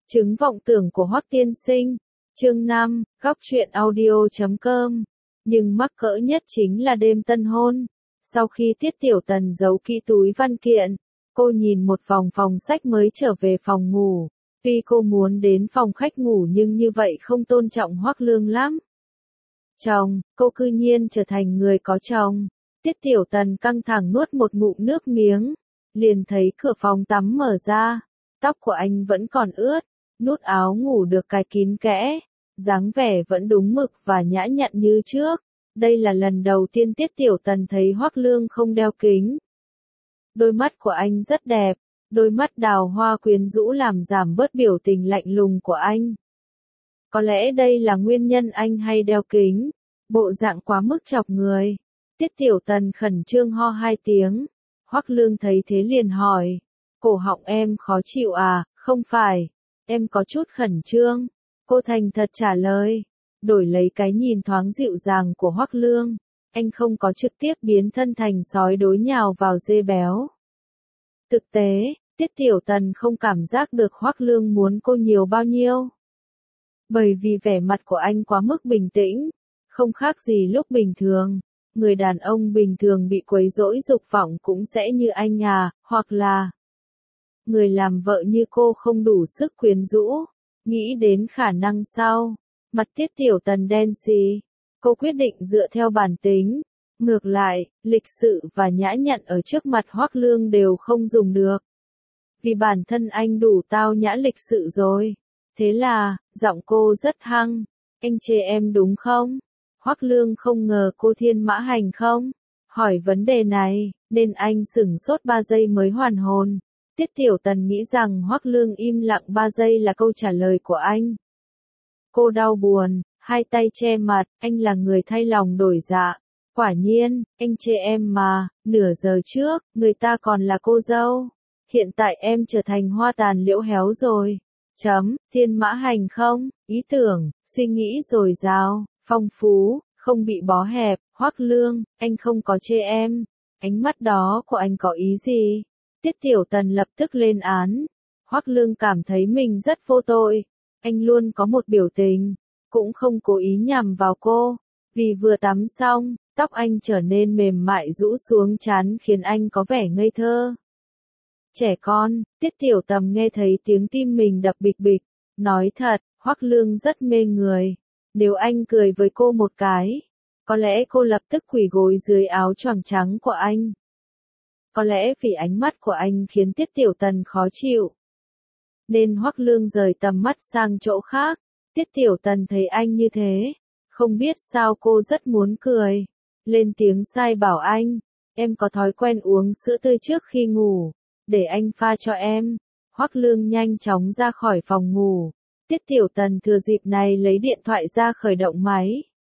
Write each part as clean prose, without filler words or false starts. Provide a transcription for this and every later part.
Chứng vọng tưởng của Hoắc tiên sinh. Chương 5, góc truyện audio.com. Nhưng mắc cỡ nhất chính là đêm tân hôn. Sau khi Tiết Tiểu Tần giấu kỹ túi văn kiện, cô nhìn một vòng phòng sách mới trở về phòng ngủ. Tuy cô muốn đến phòng khách ngủ nhưng như vậy không tôn trọng Hoắc Lương lắm. Chồng, cô cư nhiên trở thành người có chồng. Tiết Tiểu Tần căng thẳng nuốt một ngụm nước miếng, liền thấy cửa phòng tắm mở ra. Tóc của anh vẫn còn ướt, nút áo ngủ được cài kín kẽ, dáng vẻ vẫn đúng mực và nhã nhặn như trước. Đây là lần đầu tiên Tiết Tiểu Tần thấy Hoắc Lương không đeo kính. Đôi mắt của anh rất đẹp, đôi mắt đào hoa quyến rũ làm giảm bớt biểu tình lạnh lùng của anh. Có lẽ đây là nguyên nhân anh hay đeo kính, bộ dạng quá mức chọc người. Tiết Tiểu Tần khẩn trương ho 2 tiếng, Hoắc Lương thấy thế liền hỏi, cổ họng em khó chịu à? Không phải, em có chút khẩn trương. Cô thành thật trả lời, đổi lấy cái nhìn thoáng dịu dàng của Hoắc Lương, anh không có trực tiếp biến thân thành sói đối nhào vào dê béo. Thực tế, Tiết Tiểu Tần không cảm giác được Hoắc Lương muốn cô nhiều bao nhiêu. Bởi vì vẻ mặt của anh quá mức bình tĩnh, không khác gì lúc bình thường. Người đàn ông bình thường bị quấy rối dục vọng cũng sẽ như anh à, hoặc là người làm vợ như cô không đủ sức quyến rũ. Nghĩ đến khả năng sau, mặt Tiết Tiểu Tần đen xì. Cô quyết định dựa theo bản tính. Ngược lại, lịch sự và nhã nhặn ở trước mặt Hoắc Lương đều không dùng được. Vì bản thân anh đủ tao nhã lịch sự rồi. Thế là, giọng cô rất hăng. Anh chê em đúng không? Hoắc Lương không ngờ cô thiên mã hành không? Hỏi vấn đề này, nên anh sửng sốt 3 giây mới hoàn hồn. Tiết Tiểu Tần nghĩ rằng Hoắc Lương im lặng 3 giây là câu trả lời của anh. Cô đau buồn, 2 tay che mặt, anh là người thay lòng đổi dạ. Quả nhiên, anh chê em mà, nửa giờ trước, người ta còn là cô dâu. Hiện tại em trở thành hoa tàn liễu héo rồi. Thiên mã hành không? Ý tưởng, suy nghĩ dồi dào, phong phú, không bị bó hẹp. Hoắc Lương, anh không có chê em. Ánh mắt đó của anh có ý gì? Tiết Tiểu Tần lập tức lên án. Hoắc Lương cảm thấy mình rất vô tội. Anh luôn có một biểu tình, cũng không cố ý nhằm vào cô. Vì vừa tắm xong, tóc anh trở nên mềm mại rũ xuống trán khiến anh có vẻ ngây thơ. Trẻ con, Tiết Tiểu Tần nghe thấy tiếng tim mình đập bịch bịch. Nói thật, Hoắc Lương rất mê người. Nếu anh cười với cô một cái, có lẽ cô lập tức quỳ gối dưới áo choàng trắng của anh. Có lẽ vì ánh mắt của anh khiến Tiết Tiểu Tần khó chịu, nên Hoắc Lương rời tầm mắt sang chỗ khác. Tiết Tiểu Tần thấy anh như thế, không biết sao cô rất muốn cười. Lên tiếng sai bảo anh, em có thói quen uống sữa tươi trước khi ngủ, để anh pha cho em. Hoắc Lương nhanh chóng ra khỏi phòng ngủ. Tiết Tiểu Tần thừa dịp này lấy điện thoại ra khởi động máy.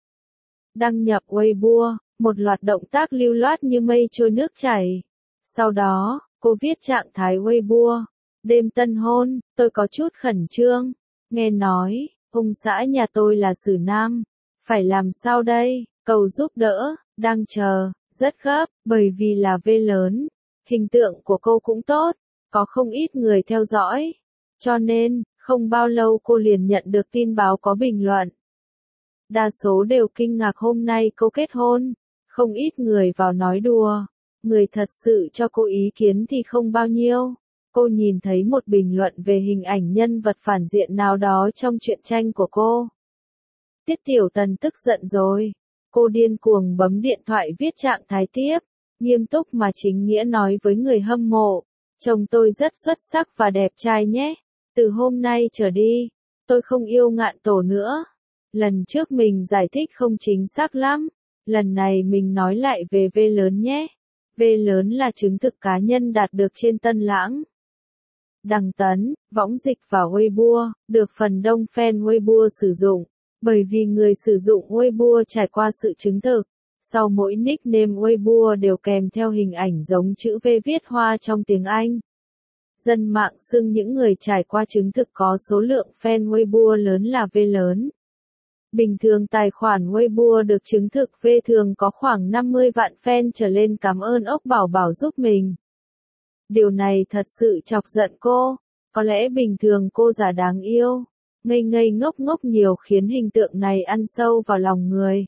Đăng nhập Weibo, một loạt động tác lưu loát như mây trôi nước chảy. Sau đó, cô viết trạng thái Weibo. Đêm tân hôn, tôi có chút khẩn trương. Nghe nói, ông xã nhà tôi là xử nam. Phải làm sao đây? Cầu giúp đỡ, đang chờ, rất gấp, bởi vì là V lớn. Hình tượng của cô cũng tốt, có không ít người theo dõi. Cho nên, không bao lâu cô liền nhận được tin báo có bình luận. Đa số đều kinh ngạc hôm nay cô kết hôn. Không ít người vào nói đùa. Người thật sự cho cô ý kiến thì không bao nhiêu. Cô nhìn thấy một bình luận về hình ảnh nhân vật phản diện nào đó trong truyện tranh của cô. Tiết Tiểu Tần tức giận rồi. Cô điên cuồng bấm điện thoại viết trạng thái tiếp. Nghiêm túc mà chính nghĩa nói với người hâm mộ. Chồng tôi rất xuất sắc và đẹp trai nhé. Từ hôm nay trở đi, tôi không yêu Ngạn Tổ nữa. Lần trước mình giải thích không chính xác lắm. Lần này mình nói lại về V lớn nhé. V lớn là chứng thực cá nhân đạt được trên Tân Lãng. Đăng tấn, võng dịch vào Weibo, được phần đông fan Weibo sử dụng. Bởi vì người sử dụng Weibo trải qua sự chứng thực. Sau mỗi nickname Weibo đều kèm theo hình ảnh giống chữ V viết hoa trong tiếng Anh. Dân mạng xưng những người trải qua chứng thực có số lượng fan Weibo lớn là V lớn. Bình thường tài khoản Weibo được chứng thực V thường có khoảng 50 vạn fan trở lên cảm ơn ốc bảo bảo giúp mình. Điều này thật sự chọc giận cô. Có lẽ bình thường cô giả đáng yêu, ngây ngây ngốc ngốc nhiều khiến hình tượng này ăn sâu vào lòng người.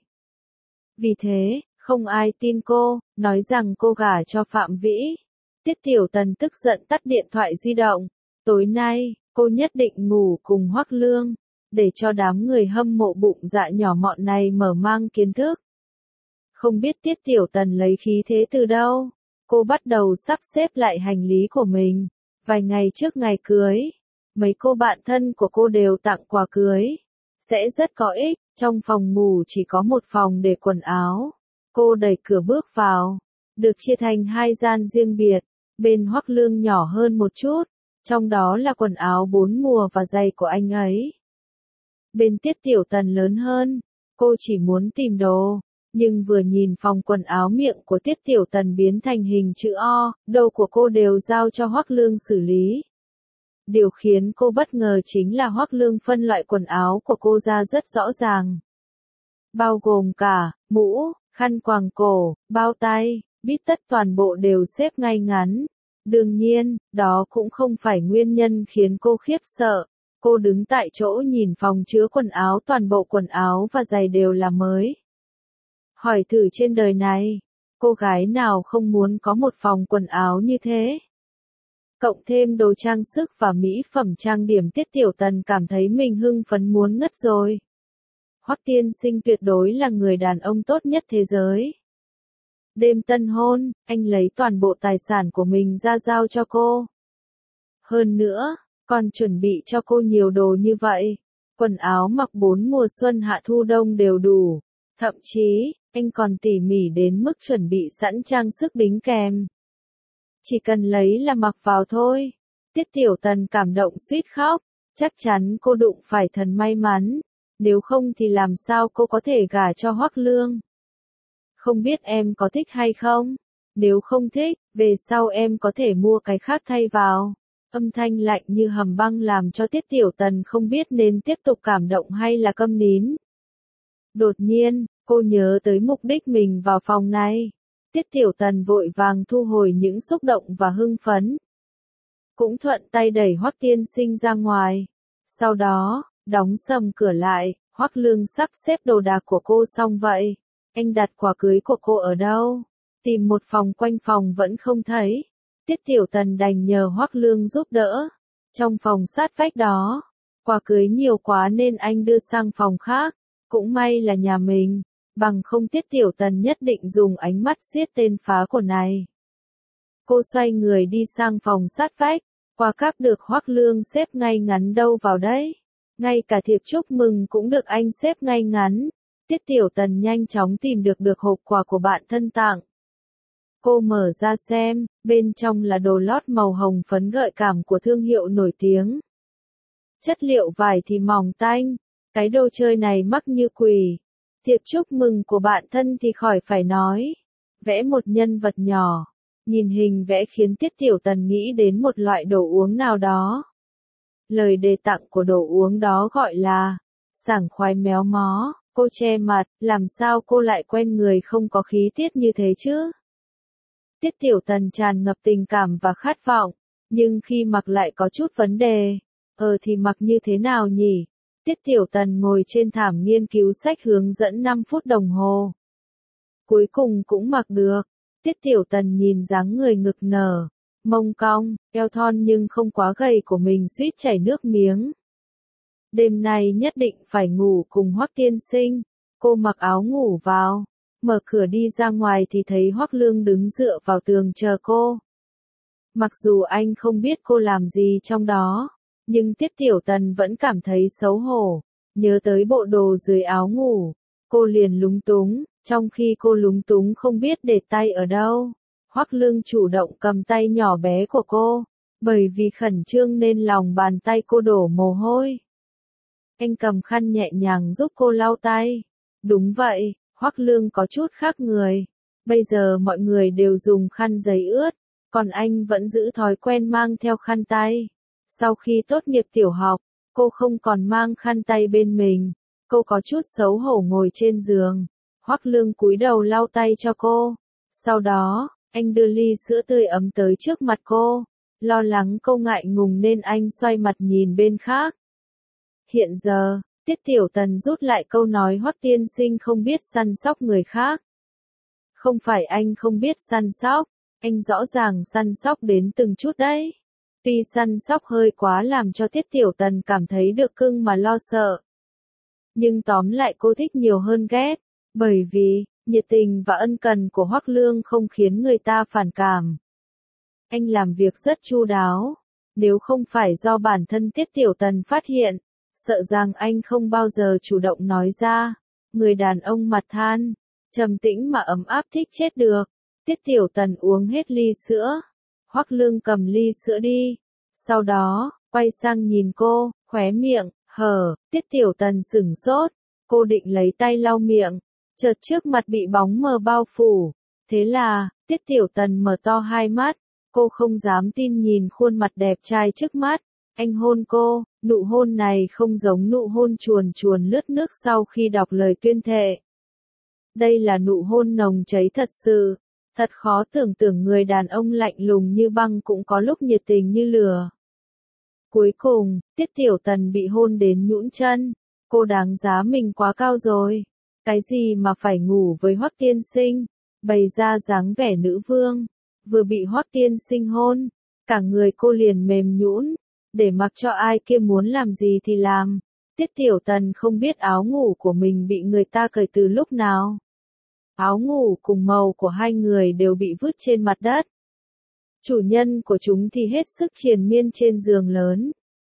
Vì thế, không ai tin cô, nói rằng cô gả cho Phạm Vĩ. Tiết Tiểu Tần tức giận tắt điện thoại di động. Tối nay, cô nhất định ngủ cùng Hoắc Lương, để cho đám người hâm mộ bụng dạ nhỏ mọn này mở mang kiến thức. Không biết Tiết Tiểu Tần lấy khí thế từ đâu, cô bắt đầu sắp xếp lại hành lý của mình. Vài ngày trước ngày cưới, mấy cô bạn thân của cô đều tặng quà cưới. Sẽ rất có ích, trong phòng ngủ chỉ có một phòng để quần áo. Cô đẩy cửa bước vào, được chia thành 2 gian riêng biệt, bên Hoắc Lương nhỏ hơn một chút, trong đó là quần áo 4 mùa và giày của anh ấy. Bên Tiết Tiểu Tần lớn hơn, cô chỉ muốn tìm đồ, nhưng vừa nhìn phòng quần áo miệng của Tiết Tiểu Tần biến thành hình chữ O, đồ của cô đều giao cho Hoắc Lương xử lý. Điều khiến cô bất ngờ chính là Hoắc Lương phân loại quần áo của cô ra rất rõ ràng. Bao gồm cả, mũ, khăn quàng cổ, bao tay, bít tất toàn bộ đều xếp ngay ngắn. Đương nhiên, đó cũng không phải nguyên nhân khiến cô khiếp sợ. Cô đứng tại chỗ nhìn phòng chứa quần áo, toàn bộ quần áo và giày đều là mới. Hỏi thử trên đời này, cô gái nào không muốn có một phòng quần áo như thế? Cộng thêm đồ trang sức và mỹ phẩm trang điểm, Tiết Tiểu Tần cảm thấy mình hưng phấn muốn ngất rồi. Hoắc tiên sinh tuyệt đối là người đàn ông tốt nhất thế giới. Đêm tân hôn, anh lấy toàn bộ tài sản của mình ra giao cho cô. Hơn nữa, còn chuẩn bị cho cô nhiều đồ như vậy. Quần áo mặc 4 mùa xuân hạ thu đông đều đủ. Thậm chí, anh còn tỉ mỉ đến mức chuẩn bị sẵn trang sức đính kèm. Chỉ cần lấy là mặc vào thôi. Tiết Tiểu Tần cảm động suýt khóc. Chắc chắn cô đụng phải thần may mắn. Nếu không thì làm sao cô có thể gả cho Hoắc Lương? Không biết em có thích hay không? Nếu không thích, về sau em có thể mua cái khác thay vào. Âm thanh lạnh như hầm băng làm cho Tiết Tiểu Tần không biết nên tiếp tục cảm động hay là câm nín. Đột nhiên, cô nhớ tới mục đích mình vào phòng này. Tiết Tiểu Tần vội vàng thu hồi những xúc động và hưng phấn. Cũng thuận tay đẩy Hoắc tiên sinh ra ngoài. Sau đó, đóng sầm cửa lại, Hoắc Lương sắp xếp đồ đạc của cô xong vậy. Anh đặt quà cưới của cô ở đâu? Tìm một phòng quanh phòng vẫn không thấy. Tiết Tiểu Tần đành nhờ Hoắc Lương giúp đỡ. Trong phòng sát vách đó, quà cưới nhiều quá nên anh đưa sang phòng khác. Cũng may là nhà mình, bằng không Tiết Tiểu Tần nhất định dùng ánh mắt giết tên phá của này. Cô xoay người đi sang phòng sát vách, quà cáp được Hoắc Lương xếp ngay ngắn đâu vào đấy. Ngay cả thiệp chúc mừng cũng được anh xếp ngay ngắn. Tiết Tiểu Tần nhanh chóng tìm được hộp quà của bạn thân tặng. Cô mở ra xem, bên trong là đồ lót màu hồng phấn gợi cảm của thương hiệu nổi tiếng. Chất liệu vải thì mỏng tanh, cái đồ chơi này mắc như quỷ. Thiệp chúc mừng của bạn thân thì khỏi phải nói. Vẽ một nhân vật nhỏ. Nhìn hình vẽ khiến Tiết Tiểu Tần nghĩ đến một loại đồ uống nào đó. Lời đề tặng của đồ uống đó gọi là sảng khoái méo mó. Cô che mặt, làm sao cô lại quen người không có khí tiết như thế chứ? Tiết Tiểu Tần tràn ngập tình cảm và khát vọng, nhưng khi mặc lại có chút vấn đề. Thì mặc như thế nào nhỉ? Tiết Tiểu Tần ngồi trên thảm nghiên cứu sách hướng dẫn 5 phút đồng hồ. Cuối cùng cũng mặc được. Tiết Tiểu Tần nhìn dáng người ngực nở, mông cong, eo thon nhưng không quá gầy của mình suýt chảy nước miếng. Đêm nay nhất định phải ngủ cùng Hoắc tiên sinh. Cô mặc áo ngủ vào, mở cửa đi ra ngoài thì thấy Hoắc Lương đứng dựa vào tường chờ cô. Mặc dù anh không biết cô làm gì trong đó, nhưng Tiết Tiểu Tần vẫn cảm thấy xấu hổ. Nhớ tới bộ đồ dưới áo ngủ, cô liền lúng túng, trong khi cô lúng túng không biết để tay ở đâu. Hoắc Lương chủ động cầm tay nhỏ bé của cô, bởi vì khẩn trương nên lòng bàn tay cô đổ mồ hôi. Anh cầm khăn nhẹ nhàng giúp cô lau tay. Đúng vậy, Hoắc Lương có chút khác người. Bây giờ mọi người đều dùng khăn giấy ướt, còn anh vẫn giữ thói quen mang theo khăn tay. Sau khi tốt nghiệp tiểu học, cô không còn mang khăn tay bên mình. Cô có chút xấu hổ ngồi trên giường. Hoắc Lương cúi đầu lau tay cho cô. Sau đó, anh đưa ly sữa tươi ấm tới trước mặt cô. Lo lắng cô ngại ngùng nên anh xoay mặt nhìn bên khác. Hiện giờ, Tiết Tiểu Tần rút lại câu nói Hoắc tiên sinh không biết săn sóc người khác. Không phải anh không biết săn sóc, anh rõ ràng săn sóc đến từng chút đấy. Tuy săn sóc hơi quá làm cho Tiết Tiểu Tần cảm thấy được cưng mà lo sợ. Nhưng tóm lại cô thích nhiều hơn ghét, bởi vì, nhiệt tình và ân cần của Hoắc Lương không khiến người ta phản cảm. Anh làm việc rất chu đáo, nếu không phải do bản thân Tiết Tiểu Tần phát hiện, sợ rằng anh không bao giờ chủ động nói ra. Người đàn ông mặt than, trầm tĩnh mà ấm áp thích chết được. Tiết Tiểu Tần uống hết ly sữa. Hoắc Lương cầm ly sữa đi. Sau đó, quay sang nhìn cô, khóe miệng, hở, Tiết Tiểu Tần sửng sốt. Cô định lấy tay lau miệng, chợt trước mặt bị bóng mờ bao phủ. Thế là, Tiết Tiểu Tần mở to hai mắt. Cô không dám tin nhìn khuôn mặt đẹp trai trước mắt. Anh hôn cô, nụ hôn này không giống nụ hôn chuồn chuồn lướt nước sau khi đọc lời tuyên thệ. Đây là nụ hôn nồng cháy thật sự. Thật khó tưởng tượng người đàn ông lạnh lùng như băng cũng có lúc nhiệt tình như lửa. Cuối cùng, Tiết Tiểu Tần bị hôn đến nhũn chân. Cô đáng giá mình quá cao rồi. Cái gì mà phải ngủ với Hoắc tiên sinh, bày ra dáng vẻ nữ vương. Vừa bị Hoắc tiên sinh hôn, cả người cô liền mềm nhũn, để mặc cho ai kia muốn làm gì thì làm. Tiết Tiểu Tần không biết áo ngủ của mình bị người ta cởi từ lúc nào. Áo ngủ cùng màu của hai người đều bị vứt trên mặt đất. Chủ nhân của chúng thì hết sức triền miên trên giường lớn.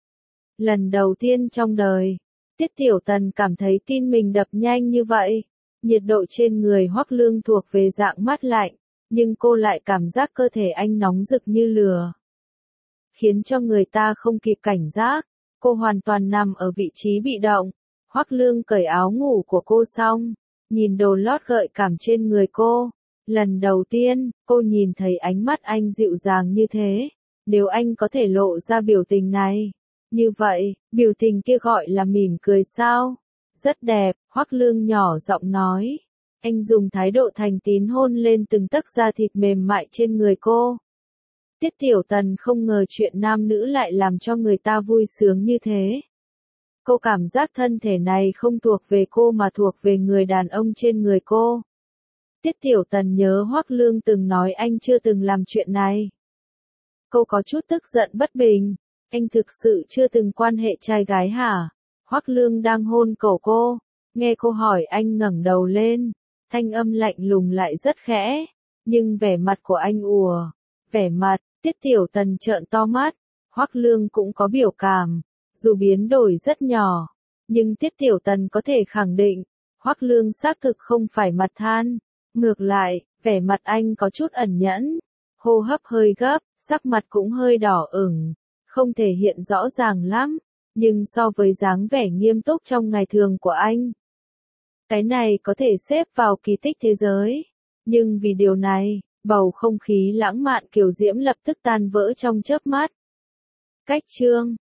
Lần đầu tiên trong đời, Tiết Tiểu Tần cảm thấy tim mình đập nhanh như vậy. Nhiệt độ trên người Hoắc Lương thuộc về dạng mát lạnh, nhưng cô lại cảm giác cơ thể anh nóng rực như lửa. Khiến cho người ta không kịp cảnh giác, cô hoàn toàn nằm ở vị trí bị động. Hoắc Lương cởi áo ngủ của cô xong, nhìn đồ lót gợi cảm trên người cô. Lần đầu tiên, cô nhìn thấy ánh mắt anh dịu dàng như thế. Nếu anh có thể lộ ra biểu tình này, như vậy, biểu tình kia gọi là mỉm cười sao? Rất đẹp, Hoắc Lương nhỏ giọng nói. Anh dùng thái độ thành tín hôn lên từng tấc da thịt mềm mại trên người cô. Tiết Tiểu Tần không ngờ chuyện nam nữ lại làm cho người ta vui sướng như thế. Cô cảm giác thân thể này không thuộc về cô mà thuộc về người đàn ông trên người cô. Tiết Tiểu Tần nhớ Hoắc Lương từng nói anh chưa từng làm chuyện này. Cô có chút tức giận bất bình. Anh thực sự chưa từng quan hệ trai gái hả? Hoắc Lương đang hôn cổ cô. Nghe cô hỏi anh ngẩng đầu lên. Thanh âm lạnh lùng lại rất khẽ. Nhưng vẻ mặt của anh ùa. Vẻ mặt, Tiết Tiểu Tần trợn to mắt. Hoắc Lương cũng có biểu cảm. Dù biến đổi rất nhỏ. Nhưng Tiết Tiểu Tần có thể khẳng định. Hoắc Lương xác thực không phải mặt than. Ngược lại, vẻ mặt anh có chút ẩn nhẫn. Hô hấp hơi gấp, sắc mặt cũng hơi đỏ ửng. Không thể hiện rõ ràng lắm. Nhưng so với dáng vẻ nghiêm túc trong ngày thường của anh, cái này có thể xếp vào kỳ tích thế giới. Nhưng vì điều này, bầu không khí lãng mạn kiều diễm lập tức tan vỡ trong chớp mắt. Cách chương